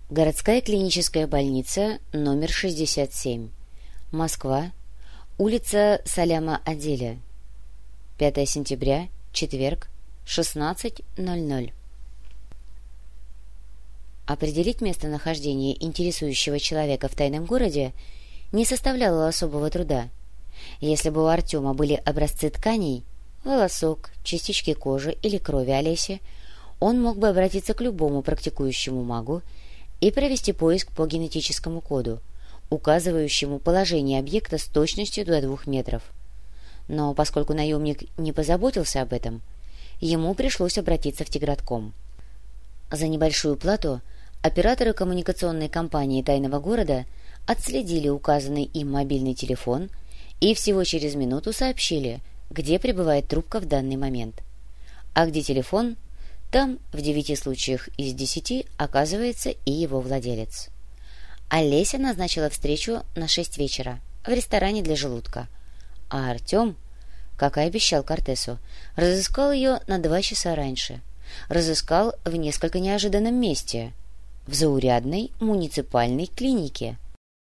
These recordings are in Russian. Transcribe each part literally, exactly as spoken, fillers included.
Городская клиническая больница номер шестьдесят семь. Москва. Улица Саляма-Аделя. пятое сентября, четверг, шестнадцать ноль ноль. Определить местонахождение интересующего человека в тайном городе не составляло особого труда. Если бы у Артема были образцы тканей, волосок, частички кожи или крови Олеси, он мог бы обратиться к любому практикующему магу и провести поиск по генетическому коду, указывающему положение объекта с точностью до двух метров. Но поскольку наемник не позаботился об этом, ему пришлось обратиться в Тигратком. За небольшую плату операторы коммуникационной компании тайного города отследили указанный им мобильный телефон и всего через минуту сообщили, где пребывает трубка в данный момент. А где телефон, там в девяти случаях из десяти оказывается и его владелец. Олеся назначила встречу на шесть вечера в ресторане для желудка, а Артем, как и обещал Кортесу, разыскал ее на два часа раньше. Разыскал в несколько неожиданном месте — в заурядной муниципальной клинике.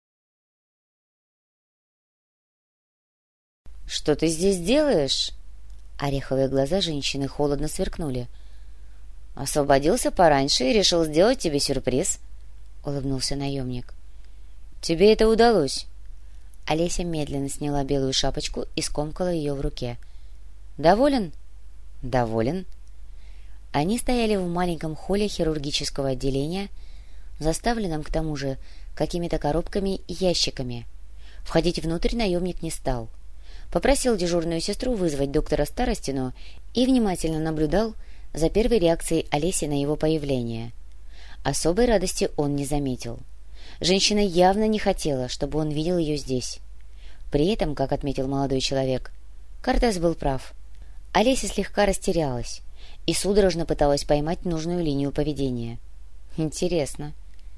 «Что ты здесь делаешь?» Ореховые глаза женщины холодно сверкнули. «Освободился пораньше и решил сделать тебе сюрприз», — улыбнулся наемник. «Тебе это удалось». Олеся медленно сняла белую шапочку и скомкала ее в руке. «Доволен?» «Доволен». Они стояли в маленьком холле хирургического отделения, заставленном к тому же какими-то коробками и ящиками. Входить внутрь наемник не стал. Попросил дежурную сестру вызвать доктора Старостину и внимательно наблюдал за первой реакцией Олеси на его появление. Особой радости он не заметил. Женщина явно не хотела, чтобы он видел ее здесь. При этом, как отметил молодой человек, Кортес был прав. Олеся слегка растерялась и судорожно пыталась поймать нужную линию поведения. Интересно.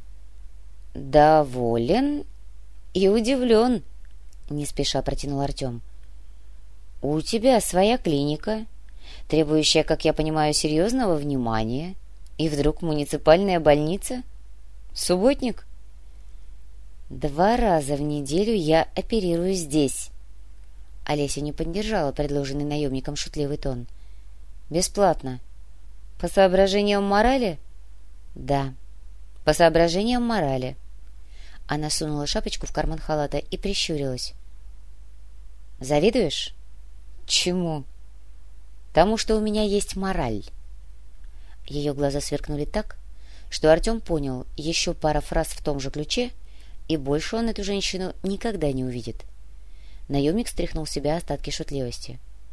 «Доволен и удивлен», — не спеша протянул Артем. «У тебя своя клиника, требующая, как я понимаю, серьезного внимания, и вдруг муниципальная больница? Субботник?» «Два раза в неделю я оперирую здесь». Олеся не поддержала предложенный наемником шутливый тон. «Бесплатно. По соображениям морали?» «Да, по соображениям морали». Она сунула шапочку в карман халата и прищурилась. «Завидуешь?» «Чему?» «Тому, что у меня есть мораль». Ее глаза сверкнули так, что Артем понял еще пара фраз в том же ключе, и больше он эту женщину никогда не увидит. Наемник стряхнул с себя остатки шутливости.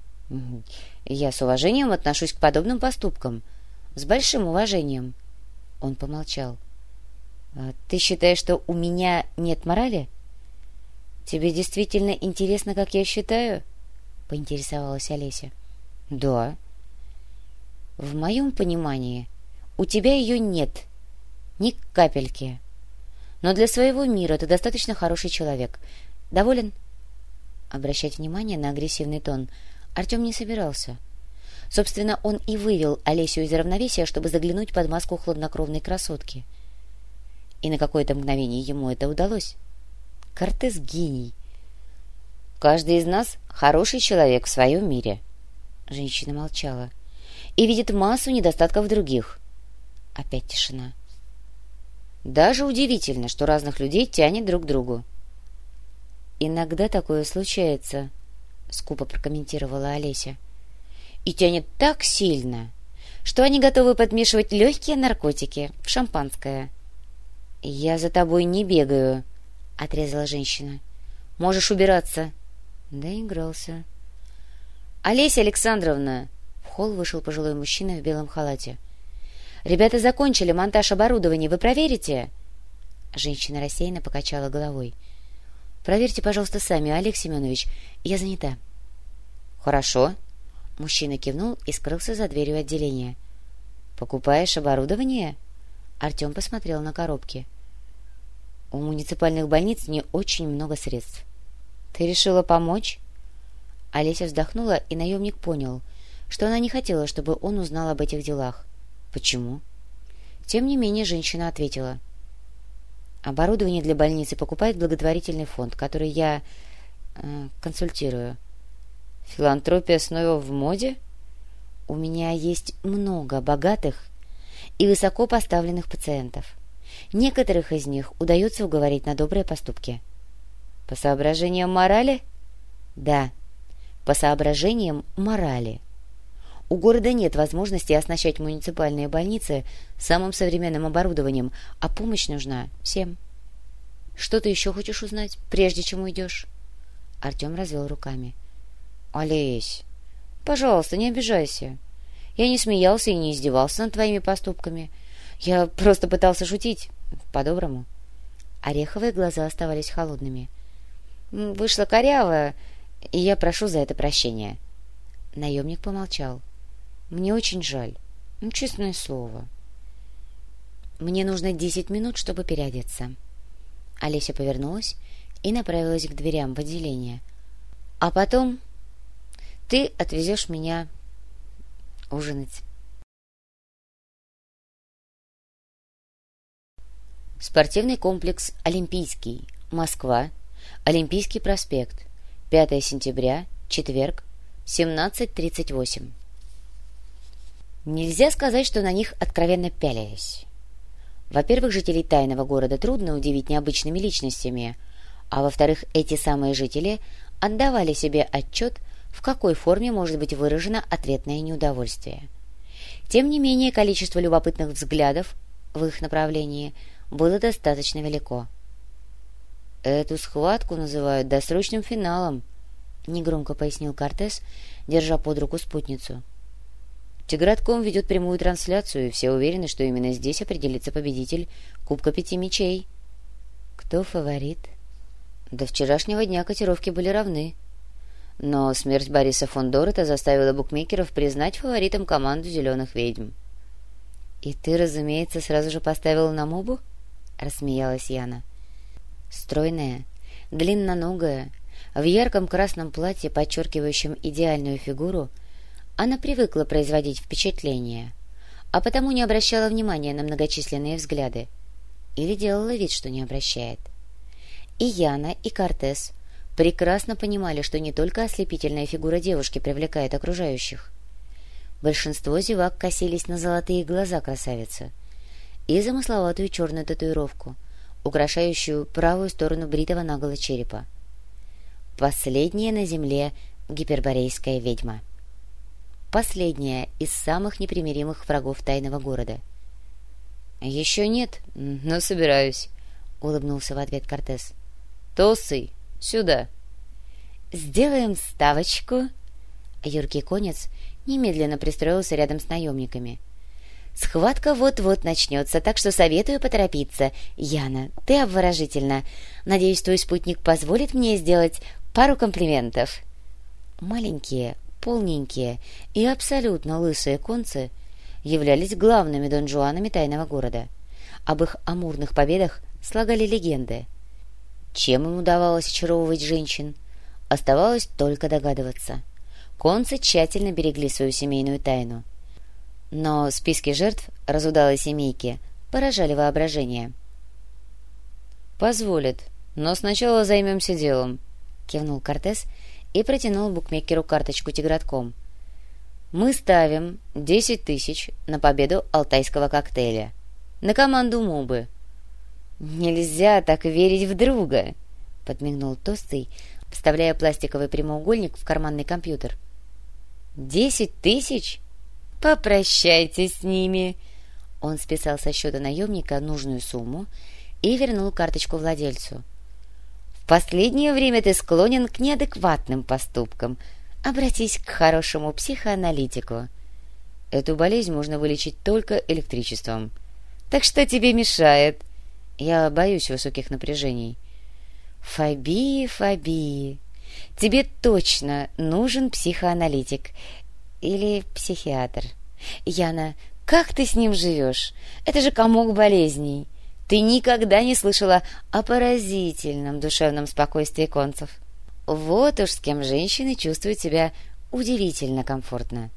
«Я с уважением отношусь к подобным поступкам. С большим уважением». Он помолчал. «Ты считаешь, что у меня нет морали?» «Тебе действительно интересно, как я считаю?» — поинтересовалась Олеся. «Да». «В моем понимании, у тебя ее нет. Ни капельки. Но для своего мира ты достаточно хороший человек. Доволен?» Обращать внимание на агрессивный тон Артем не собирался. Собственно, он и вывел Олесю из равновесия, чтобы заглянуть под маску хладнокровной красотки. И на какое-то мгновение ему это удалось. Кортес — гений. «Каждый из нас хороший человек в своем мире». Женщина молчала. «И видит массу недостатков других». Опять тишина. «Даже удивительно, что разных людей тянет друг к другу». «Иногда такое случается», — скупо прокомментировала Олеся. «И тянет так сильно, что они готовы подмешивать легкие наркотики в шампанское». «Я за тобой не бегаю», — отрезала женщина. «Можешь убираться». Доигрался. «Олеся Александровна!» — в холл вышел пожилой мужчина в белом халате. «Ребята закончили монтаж оборудования. Вы проверите?» Женщина рассеянно покачала головой. «Проверьте, пожалуйста, сами, Олег Семенович. Я занята». «Хорошо». Мужчина кивнул и скрылся за дверью отделения. «Покупаешь оборудование?» Артем посмотрел на коробки. «У муниципальных больниц не очень много средств». «Ты решила помочь?» Олеся вздохнула, и наемник понял, что она не хотела, чтобы он узнал об этих делах. «Почему?» Тем не менее женщина ответила. Оборудование для больницы покупает благотворительный фонд, который я э, консультирую. Филантропия снова в моде? У меня есть много богатых и высоко поставленных пациентов. Некоторых из них удается уговорить на добрые поступки. По соображениям морали? Да, по соображениям морали. У города нет возможности оснащать муниципальные больницы самым современным оборудованием, а помощь нужна всем. Что ты еще хочешь узнать, прежде чем уйдешь? Артем развел руками. Олесь, пожалуйста, не обижайся. Я не смеялся и не издевался над твоими поступками. Я просто пытался шутить, по-доброму. Ореховые глаза оставались холодными. Вышло коряво, и я прошу за это прощения. Наемник помолчал. Мне очень жаль. Ну, честное слово. Мне нужно десять минут, чтобы переодеться. Олеся повернулась и направилась к дверям в отделение. А потом ты отвезешь меня ужинать. Спортивный комплекс «Олимпийский», Москва, Олимпийский проспект, пятое сентября, четверг, семнадцать тридцать восемь. Нельзя сказать, что на них откровенно пялились. Во-первых, жителей тайного города трудно удивить необычными личностями, а во-вторых, эти самые жители отдавали себе отчет, в какой форме может быть выражено ответное неудовольствие. Тем не менее, количество любопытных взглядов в их направлении было достаточно велико. «Эту схватку называют досрочным финалом», — негромко пояснил Кортес, держа под руку спутницу. «Тигратком ведет прямую трансляцию, и все уверены, что именно здесь определится победитель Кубка Пяти Мечей». «Кто фаворит?» До вчерашнего дня котировки были равны. Но смерть Бориса фон Дорета заставила букмекеров признать фаворитом команду «Зеленых ведьм». «И ты, разумеется, сразу же поставила на Мобу?» — рассмеялась Яна. Стройная, длинноногая, в ярком красном платье, подчеркивающем идеальную фигуру, она привыкла производить впечатление, а потому не обращала внимания на многочисленные взгляды. Или делала вид, что не обращает. И Яна, и Кортес прекрасно понимали, что не только ослепительная фигура девушки привлекает окружающих. Большинство зевак косились на золотые глаза красавицы и замысловатую черную татуировку, украшающую правую сторону бритого наголо черепа. Последняя на земле гиперборейская ведьма. Последняя из самых непримиримых врагов тайного города. «Еще нет, но собираюсь», — улыбнулся в ответ Кортес. «Толстый, сюда!» «Сделаем ставочку!» Юркий конец немедленно пристроился рядом с наемниками. «Схватка вот-вот начнется, так что советую поторопиться. Яна, ты обворожительна. Надеюсь, твой спутник позволит мне сделать пару комплиментов». Маленькие, полненькие и абсолютно лысые концы являлись главными донжуанами тайного города. Об их амурных победах слагали легенды. Чем им удавалось очаровывать женщин, оставалось только догадываться. Концы тщательно берегли свою семейную тайну. Но списки жертв разудалой семейки поражали воображение. «Позволит, но сначала займемся делом», — кивнул Кортес и протянул букмекеру карточку тигратком. «Мы ставим десять тысяч на победу алтайского коктейля. На команду Мубы». «Нельзя так верить в друга», — подмигнул Толстый, вставляя пластиковый прямоугольник в карманный компьютер. «Десять тысяч? Попрощайтесь с ними!» Он списал со счета наемника нужную сумму и вернул карточку владельцу. «В последнее время ты склонен к неадекватным поступкам. Обратись к хорошему психоаналитику». «Эту болезнь можно вылечить только электричеством». «Так что тебе мешает?» «Я боюсь высоких напряжений». «Фобии, фобии. Тебе точно нужен психоаналитик или психиатр. Яна, как ты с ним живешь? Это же комок болезней. Ты никогда не слышала о поразительном душевном спокойствии концев. Вот уж с кем женщины чувствуют себя удивительно комфортно».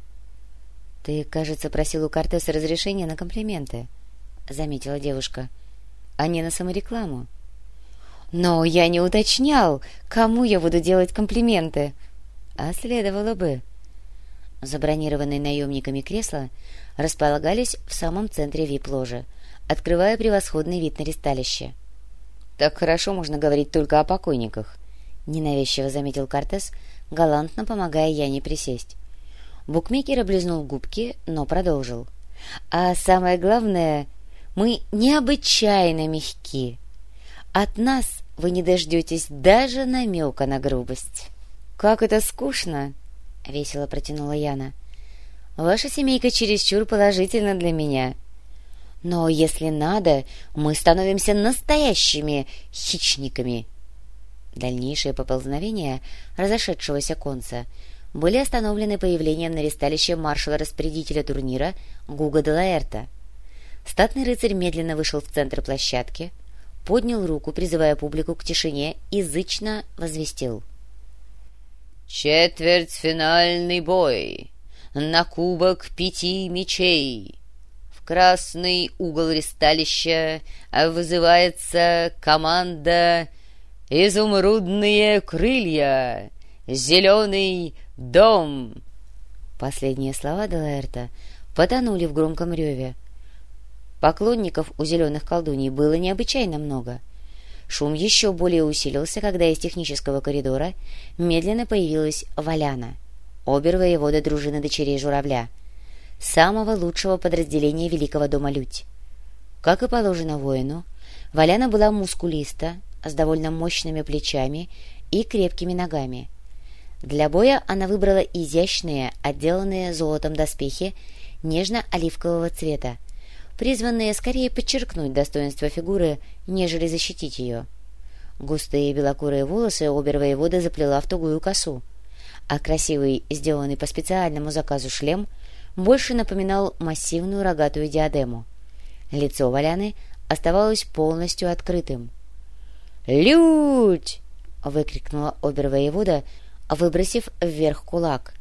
«Ты, кажется, просил у Кортеса разрешения на комплименты», — заметила девушка. а не на саморекламу. Но я не уточнял, кому я буду делать комплименты. А следовало бы. Забронированные наемниками кресла располагались в самом центре вип-ложи, открывая превосходный вид на ристалище. «Так хорошо можно говорить только о покойниках», — ненавязчиво заметил Кортес, галантно помогая Яне присесть. Букмекер облизнул губки, но продолжил. «А самое главное, мы необычайно мягки. От нас вы не дождетесь даже намека на грубость». «Как это скучно!» — весело протянула Яна. «Ваша семейка чересчур положительна для меня. Но если надо, мы становимся настоящими хищниками». Дальнейшие поползновения разошедшегося конца были остановлены появлением на ристалище маршала-распорядителя турнира Гуго де Лаэрта. Статный рыцарь медленно вышел в центр площадки, поднял руку, призывая публику к тишине, и зычно возвестил: «Четвертьфинальный бой на кубок пяти мечей. В красный угол ристалища вызывается команда «Изумрудные крылья», «Зеленый дом». Последние слова де Лаэрта потонули в громком реве. Поклонников у зеленых колдуний было необычайно много. Шум еще более усилился, когда из технического коридора медленно появилась Валяна, обер-воевода дружины дочерей Журавля, самого лучшего подразделения Великого дома Людь. Как и положено воину, Валяна была мускулиста, с довольно мощными плечами и крепкими ногами. Для боя она выбрала изящные, отделанные золотом доспехи нежно-оливкового цвета, призванные скорее подчеркнуть достоинство фигуры, нежели защитить ее. Густые белокурые волосы обер-воевода заплела в тугую косу, а красивый, сделанный по специальному заказу шлем, больше напоминал массивную рогатую диадему. Лицо Валяны оставалось полностью открытым. «Людь!» — выкрикнула обер-воевода, выбросив вверх кулак.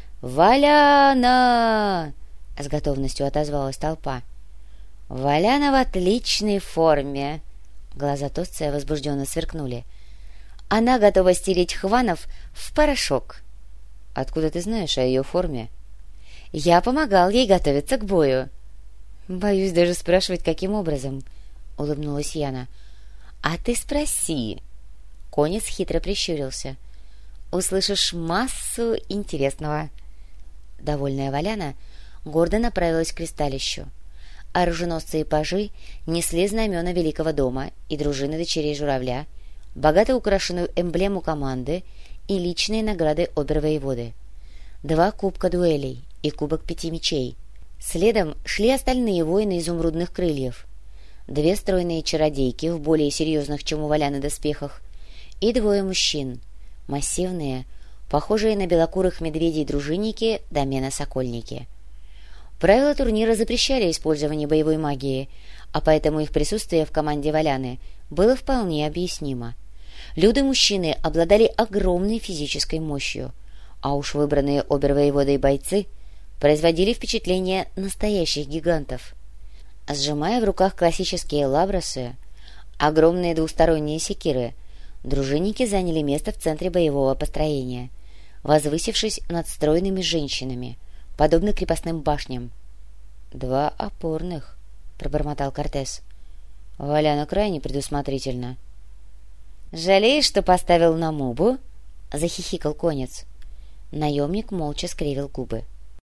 «Валяна!» — с готовностью отозвалась толпа. «Валяна в отличной форме!» Глаза Тосция возбужденно сверкнули. «Она готова стереть хванов в порошок!» «Откуда ты знаешь о ее форме?» «Я помогал ей готовиться к бою!» «Боюсь даже спрашивать, каким образом!» — улыбнулась Яна. «А ты спроси!» Конец хитро прищурился. «Услышишь массу интересного!» Довольная Валяна гордо направилась к ристалищу. Оруженосцы и пажи несли знамена Великого дома и дружины дочерей Журавля, богато украшенную эмблему команды и личные награды обер-воеводы. Два кубка дуэлей и кубок пяти мечей. Следом шли остальные воины изумрудных крыльев. Две стройные чародейки в более серьезных, чем у Валяны, доспехах, и двое мужчин, массивные, похожие на белокурых медведей дружинники домена Сокольники. Правила турнира запрещали использование боевой магии, а поэтому их присутствие в команде Валяны было вполне объяснимо. Люды-мужчины обладали огромной физической мощью, а уж выбранные обер-воеводой бойцы производили впечатление настоящих гигантов. Сжимая в руках классические лабросы, огромные двусторонние секиры, дружинники заняли место в центре боевого построения, возвысившись над стройными женщинами, подобно крепостным башням. «Два опорных», — пробормотал Кортес. «Валяна крайне предусмотрительна». «Жалеешь, что поставил на мобу?» — захихикал конец. Наемник молча скривил губы.